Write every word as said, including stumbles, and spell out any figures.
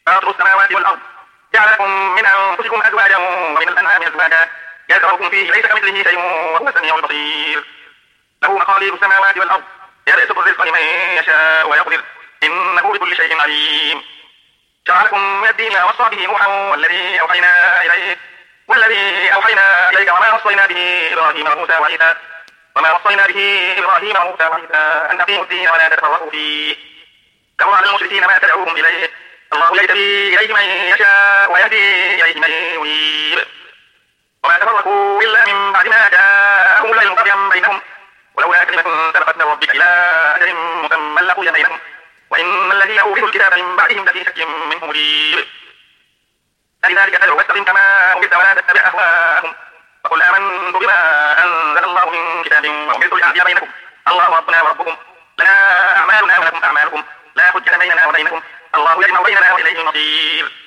فاطر السماوات والأرض جعل لكم من أنفسكم أزواجا ومن الأنعام أزواجا يذرأكم فيه ليس كمثله شيء وهو السميع البصير. له مقاليد السماوات والأرض يبسط الرزق لمن يشاء ويقدر إنه بكل شيء عليم. شرع لكم من الدين ما وصى به نوحا والذي أوحينا إليك والذي أوحينا إليك وما وصينا به إبراهيم وموسى وعيسى وما وصينا به إبراهيم وموسى وعيسى أن أقيموا الدين ولا تتفرقوا فيه. كبر على المشركين ما تدعوهم إليه الله يهدي إليه من يشاء ويهدي إليه من ينيب. وما تفرقوا إلا من بعد ما جاءهم العلم بغيا بينهم ولولا كلمة سبقت من ربك إلى أجل مسمى لقضي بينهم وإن الذين أورثوا الكتاب من بعدهم لفي شك منه مريب. فلذلك فادع واستقم كما أمرت ولا تتبع أهواءهم وقل آمنت بما أنزل الله من كتاب وأمرت لأعدل بينكم الله ربنا وربكم لنا أعمالنا ولكم أعمالكم لا حجة بيننا وبينكم الله يجمع بيننا وإليه المصير.